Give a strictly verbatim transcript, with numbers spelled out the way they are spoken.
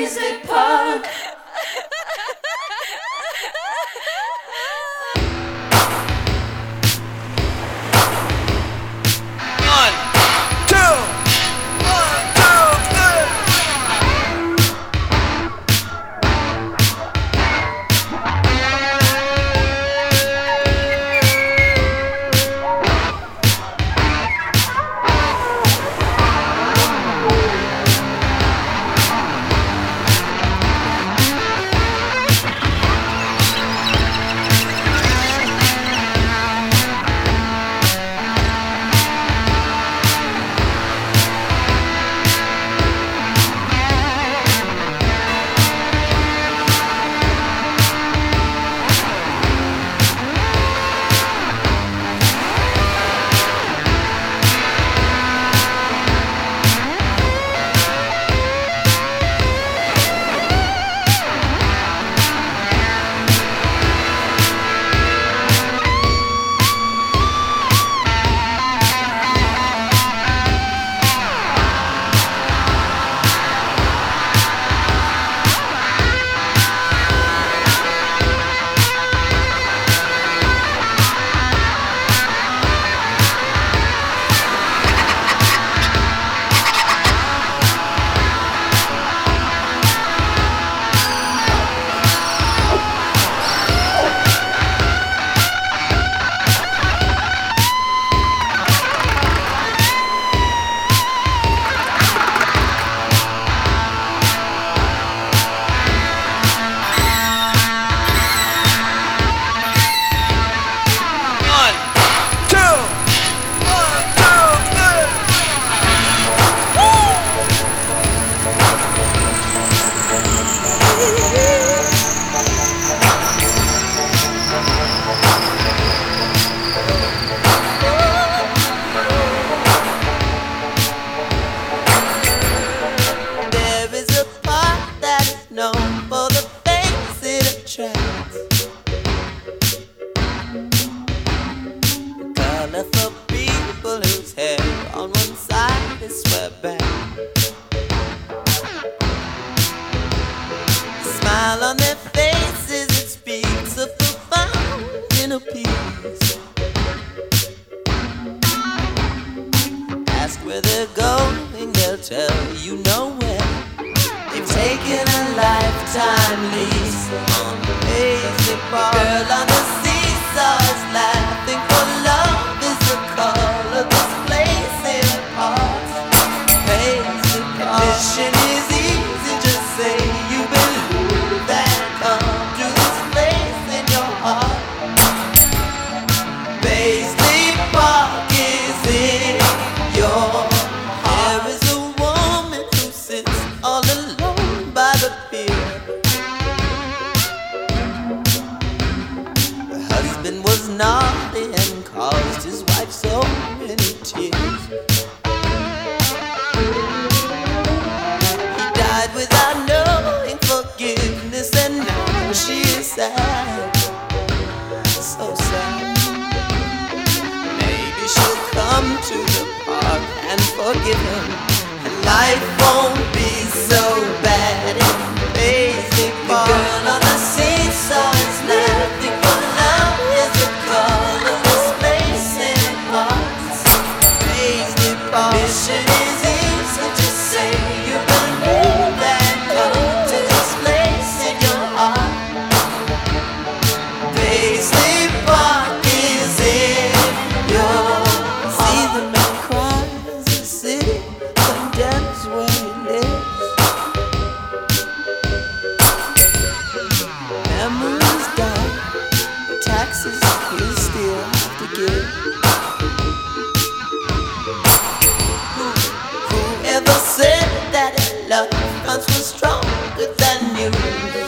Paisley Park. Colorful people whose hair on one side is swept back. The smile on their faces, it speaks of profound inner peace. Ask where they're going, they'll tell you nowhere. They've taken a lifetime lease on the Paisley Park. Girl on the seesaw is laughing for love. The call of this place in parts. Paisley Park. Mission is easy, just say you believe and come to this place in your heart. Paisley Park is in your heart. There is a woman who sits all alone by the pier. Her husband was naughty and caused his wife so many tears. He died without knowing forgiveness, and now she is sad, so sad. Maybe she'll come to the park and forgive him, and life won't be so bad in Paisley Park. The girl on the seesaw is laughing for love is the call of this place in parts. Paisley Park. Mission is easy, just say you believe and come to this place in your heart. Paisley Park is in your heart. See the man cry as the city condemns where he lives. Memories die, the taxes you still have to give. Whoever said that love was stronger than you?